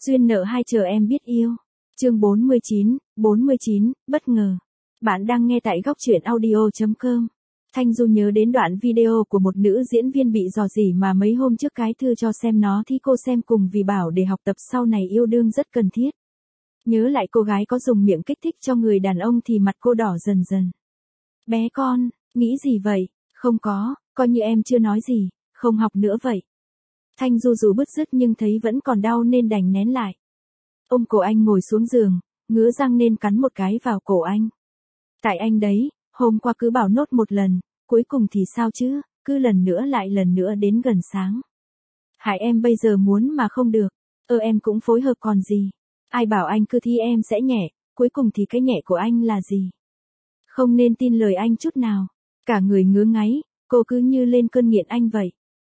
Duyên nợ hai chờ em biết yêu. Chương 49, bất ngờ. Bạn đang nghe tại góc truyện audio.com. Thanh Du nhớ đến đoạn video của một nữ diễn viên bị dò dỉ mà mấy hôm trước cái thư cho xem nó thì cô xem cùng vì bảo để học tập sau này yêu đương rất cần thiết. Nhớ lại cô gái có dùng miệng kích thích cho người đàn ông thì mặt cô đỏ dần dần. Bé con, nghĩ gì vậy? Không có, coi như em chưa nói gì, không học nữa vậy. Thanh Du dù bứt rứt nhưng thấy vẫn còn đau nên đành nén lại. Ôm cổ anh ngồi xuống giường, ngứa răng nên cắn một cái vào cổ anh. Tại anh đấy, hôm qua cứ bảo nốt một lần, cuối cùng thì sao chứ, cứ lần nữa lại lần nữa đến gần sáng. Hại em bây giờ muốn mà không được, em cũng phối hợp còn gì. Ai bảo anh cứ thi em sẽ nhẹ, cuối cùng thì cái nhẹ của anh là gì? Không nên tin lời anh chút nào. Cả người ngứa ngáy, cô cứ như lên cơn nghiện anh vậy.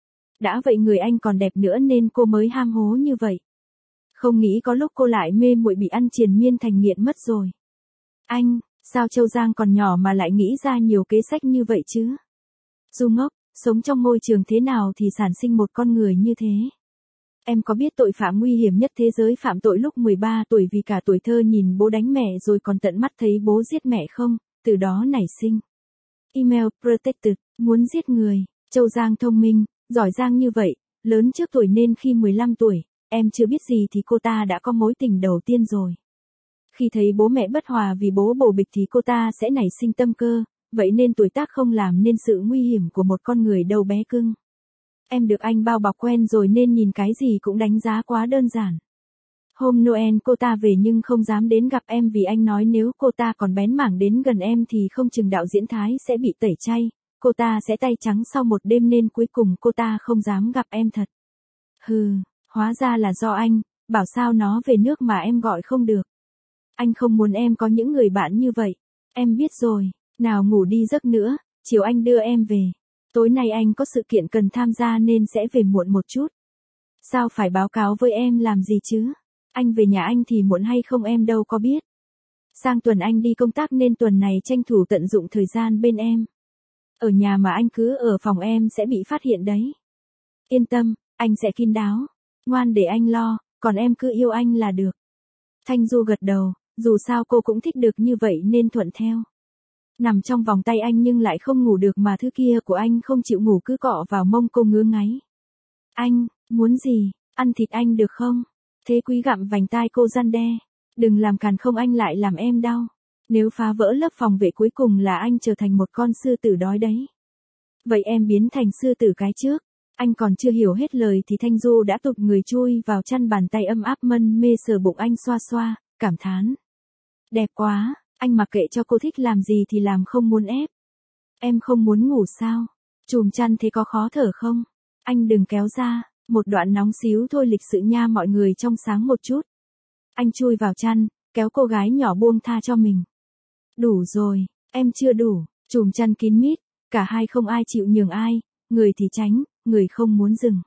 Đã vậy người anh còn đẹp nữa nên cô mới ham hố như vậy. Không nghĩ có lúc cô lại mê muội bị ăn triền miên thành nghiện mất rồi. Anh, sao Châu Giang còn nhỏ mà lại nghĩ ra nhiều kế sách như vậy chứ? Du ngốc, sống trong môi trường thế nào thì sản sinh một con người như thế? Em có biết tội phạm nguy hiểm nhất thế giới phạm tội lúc 13 tuổi vì cả tuổi thơ nhìn bố đánh mẹ rồi còn tận mắt thấy bố giết mẹ không? Từ đó nảy sinh Email Protected, muốn giết người. Châu Giang thông minh, giỏi giang như vậy, lớn trước tuổi nên khi 15 tuổi, em chưa biết gì thì cô ta đã có mối tình đầu tiên rồi. Khi thấy bố mẹ bất hòa vì bố bồ bịch thì cô ta sẽ nảy sinh tâm cơ, vậy nên tuổi tác không làm nên sự nguy hiểm của một con người đâu bé cưng. Em được anh bao bọc quen rồi nên nhìn cái gì cũng đánh giá quá đơn giản. Hôm Noel cô ta về nhưng không dám đến gặp em vì anh nói nếu cô ta còn bén mảng đến gần em thì không chừng đạo diễn Thái sẽ bị tẩy chay, cô ta sẽ tay trắng sau một đêm nên cuối cùng cô ta không dám gặp em thật. Hừ, hóa ra là do anh, bảo sao nó về nước mà em gọi không được. Anh không muốn em có những người bạn như vậy. Em biết rồi, nào ngủ đi giấc nữa, chiều anh đưa em về. Tối nay anh có sự kiện cần tham gia nên sẽ về muộn một chút. Sao phải báo cáo với em làm gì chứ? Anh về nhà anh thì muộn hay không em đâu có biết. Sang tuần anh đi công tác nên tuần này tranh thủ tận dụng thời gian bên em. Ở nhà mà anh cứ ở phòng em sẽ bị phát hiện đấy. Yên tâm, anh sẽ kín đáo. Ngoan để anh lo, còn em cứ yêu anh là được. Thanh Du gật đầu, dù sao cô cũng thích được như vậy nên thuận theo. Nằm trong vòng tay anh nhưng lại không ngủ được mà thứ kia của anh không chịu ngủ cứ cọ vào mông cô ngứa ngáy. Anh, muốn gì, ăn thịt anh được không? Thế Quý gặm vành tai cô răn đe. Đừng làm càn không anh lại làm em đau. Nếu phá vỡ lớp phòng vệ cuối cùng là anh trở thành một con sư tử đói đấy. Vậy em biến thành sư tử cái trước. Anh còn chưa hiểu hết lời thì Thanh Du đã tụt người chui vào chăn bàn tay ấm áp mân mê sờ bụng anh xoa xoa, cảm thán. Đẹp quá, anh mặc kệ cho cô thích làm gì thì làm không muốn ép. Em không muốn ngủ sao? Chùm chăn thế có khó thở không? Anh đừng kéo ra, một đoạn nóng xíu thôi lịch sự nha mọi người trong sáng một chút. Anh chui vào chăn, kéo cô gái nhỏ buông tha cho mình. Đủ rồi, em chưa đủ, chùm chăn kín mít, cả hai không ai chịu nhường ai, người thì tránh, người không muốn dừng.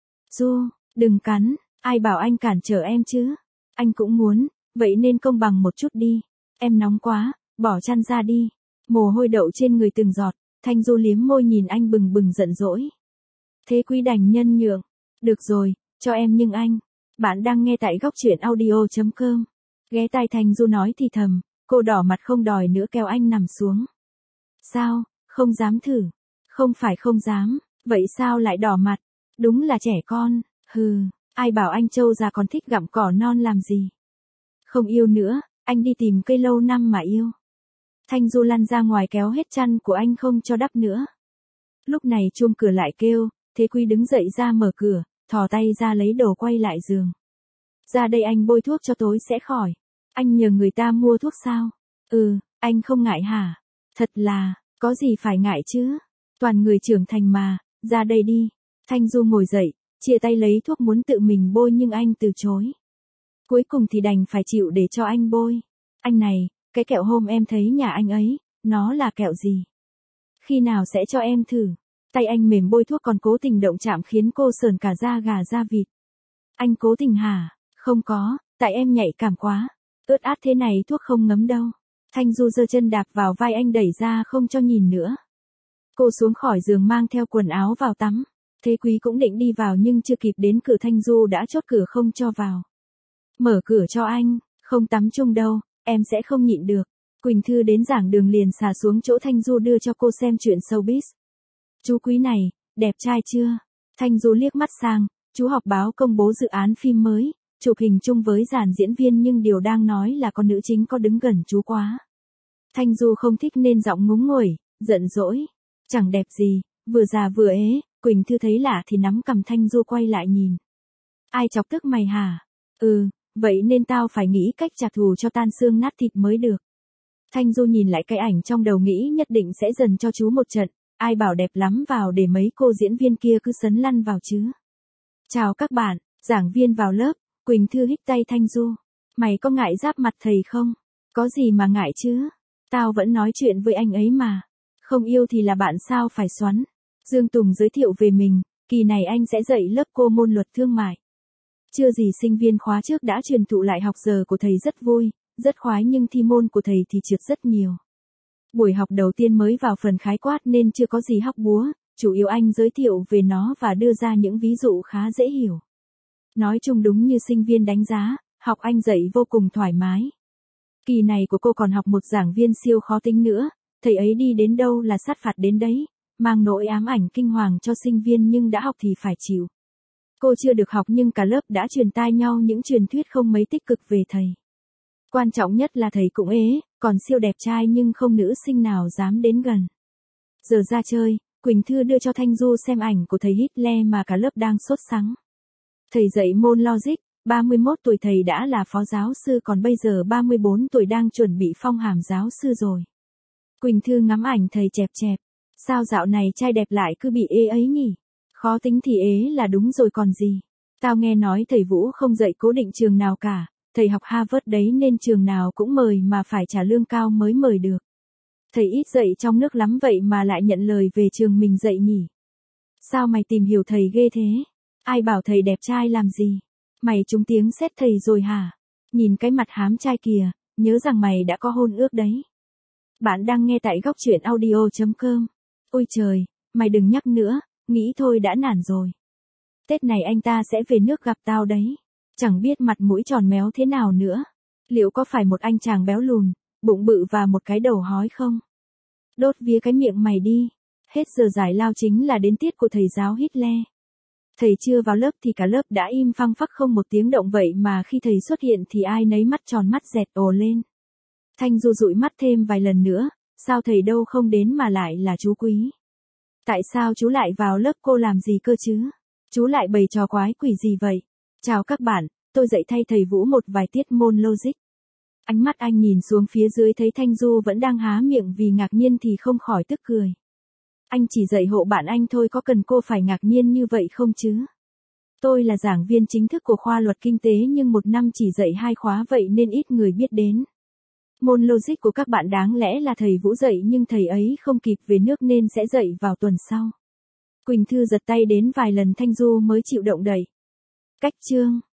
Du, đừng cắn, ai bảo anh cản trở em chứ? Anh cũng muốn, vậy nên công bằng một chút đi. Em nóng quá, bỏ chăn ra đi. Mồ hôi đậu trên người từng giọt, Thanh Du liếm môi nhìn anh bừng bừng giận dỗi. Thế Quý đành nhân nhượng. Được rồi, cho em nhưng anh. Bạn đang nghe tại góc truyện audio.com. Ghé tai Thanh Du nói thì thầm, cô đỏ mặt không đòi nữa kéo anh nằm xuống. Sao, không dám thử? Không phải không dám, vậy sao lại đỏ mặt? Đúng là trẻ con, hừ, ai bảo anh Châu già còn thích gặm cỏ non làm gì? Không yêu nữa, anh đi tìm cây lâu năm mà yêu. Thanh Du lăn ra ngoài kéo hết chăn của anh không cho đắp nữa. Lúc này chuông cửa lại kêu, Thế Quý đứng dậy ra mở cửa, thò tay ra lấy đồ quay lại giường. Ra đây anh bôi thuốc cho tối sẽ khỏi. Anh nhờ người ta mua thuốc sao? Anh không ngại hả? Thật là, có gì phải ngại chứ? Toàn người trưởng thành mà, ra đây đi. Thanh Du ngồi dậy, chia tay lấy thuốc muốn tự mình bôi nhưng anh từ chối. Cuối cùng thì đành phải chịu để cho anh bôi. Anh này, cái kẹo hôm em thấy nhà anh ấy, nó là kẹo gì? Khi nào sẽ cho em thử? Tay anh mềm bôi thuốc còn cố tình động chạm khiến cô sờn cả da gà da vịt. Anh cố tình hả? Không có, tại em nhạy cảm quá. Ướt át thế này thuốc không ngấm đâu. Thanh Du giơ chân đạp vào vai anh đẩy ra không cho nhìn nữa. Cô xuống khỏi giường mang theo quần áo vào tắm. Thế Quý cũng định đi vào nhưng chưa kịp đến cửa Thanh Du đã chốt cửa không cho vào. Mở cửa cho anh, không tắm chung đâu, em sẽ không nhịn được. Quỳnh Thư đến giảng đường liền xà xuống chỗ Thanh Du đưa cho cô xem chuyện showbiz. Chú Quý này, đẹp trai chưa? Thanh Du liếc mắt sang, chú họp báo công bố dự án phim mới, chụp hình chung với dàn diễn viên nhưng điều đang nói là con nữ chính có đứng gần chú quá. Thanh Du không thích nên giọng ngúng nguẩy, giận dỗi. Chẳng đẹp gì, vừa già vừa ế, Quỳnh Thư thấy lạ thì nắm cầm Thanh Du quay lại nhìn. Ai chọc tức mày hả? Vậy nên tao phải nghĩ cách trả thù cho tan xương nát thịt mới được. Thanh Du nhìn lại cái ảnh trong đầu nghĩ nhất định sẽ dần cho chú một trận, ai bảo đẹp lắm vào để mấy cô diễn viên kia cứ sấn lăn vào chứ. Chào các bạn, giảng viên vào lớp, Quỳnh Thư hít tay Thanh Du. Mày có ngại giáp mặt thầy không? Có gì mà ngại chứ? Tao vẫn nói chuyện với anh ấy mà. Không yêu thì là bạn sao phải xoắn. Dương Tùng giới thiệu về mình, kỳ này anh sẽ dạy lớp cô môn luật thương mại. Chưa gì sinh viên khóa trước đã truyền thụ lại học giờ của thầy rất vui, rất khoái nhưng thi môn của thầy thì trượt rất nhiều. Buổi học đầu tiên mới vào phần khái quát nên chưa có gì hóc búa, chủ yếu anh giới thiệu về nó và đưa ra những ví dụ khá dễ hiểu. Nói chung đúng như sinh viên đánh giá, học anh dạy vô cùng thoải mái. Kỳ này của cô còn học một giảng viên siêu khó tính nữa, thầy ấy đi đến đâu là sát phạt đến đấy, mang nỗi ám ảnh kinh hoàng cho sinh viên nhưng đã học thì phải chịu. Cô chưa được học nhưng cả lớp đã truyền tai nhau những truyền thuyết không mấy tích cực về thầy. Quan trọng nhất là thầy cũng ế, còn siêu đẹp trai nhưng không nữ sinh nào dám đến gần. Giờ ra chơi, Quỳnh Thư đưa cho Thanh Du xem ảnh của thầy Hitler mà cả lớp đang sốt sắng. Thầy dạy môn logic, 31 tuổi thầy đã là phó giáo sư còn bây giờ 34 tuổi đang chuẩn bị phong hàm giáo sư rồi. Quỳnh Thư ngắm ảnh thầy chẹp chẹp. Sao dạo này trai đẹp lại cứ bị ế ấy nhỉ? Khó tính thì ế là đúng rồi còn gì. Tao nghe nói thầy Vũ không dạy cố định trường nào cả, thầy học Harvard đấy nên trường nào cũng mời mà phải trả lương cao mới mời được. Thầy ít dạy trong nước lắm vậy mà lại nhận lời về trường mình dạy nhỉ? Sao mày tìm hiểu thầy ghê thế? Ai bảo thầy đẹp trai làm gì? Mày trúng tiếng xét thầy rồi hả? Nhìn cái mặt hám trai kìa, nhớ rằng mày đã có hôn ước đấy. Bạn đang nghe tại góc truyện audio.com. Ôi trời, mày đừng nhắc nữa, nghĩ thôi đã nản rồi. Tết này anh ta sẽ về nước gặp tao đấy. Chẳng biết mặt mũi tròn méo thế nào nữa. Liệu có phải một anh chàng béo lùn, bụng bự và một cái đầu hói không? Đốt vía cái miệng mày đi. Hết giờ giải lao chính là đến tiết của thầy giáo Hitler. Thầy chưa vào lớp thì cả lớp đã im phăng phắc không một tiếng động vậy mà khi thầy xuất hiện thì ai nấy mắt tròn mắt dẹt ồ lên. Thanh Du dụi mắt thêm vài lần nữa, sao thầy đâu không đến mà lại là chú Quý? Tại sao chú lại vào lớp cô làm gì cơ chứ? Chú lại bày trò quái quỷ gì vậy? Chào các bạn, tôi dạy thay thầy Vũ một vài tiết môn logic. Ánh mắt anh nhìn xuống phía dưới thấy Thanh Du vẫn đang há miệng vì ngạc nhiên thì không khỏi tức cười. Anh chỉ dạy hộ bạn anh thôi có cần cô phải ngạc nhiên như vậy không chứ? Tôi là giảng viên chính thức của khoa luật kinh tế nhưng một năm chỉ dạy 2 khóa vậy nên ít người biết đến. Môn logic của các bạn đáng lẽ là thầy Vũ dạy nhưng thầy ấy không kịp về nước nên sẽ dạy vào tuần sau. Quỳnh Thư giật tay đến vài lần Thanh Du mới chịu động đậy. Cách chương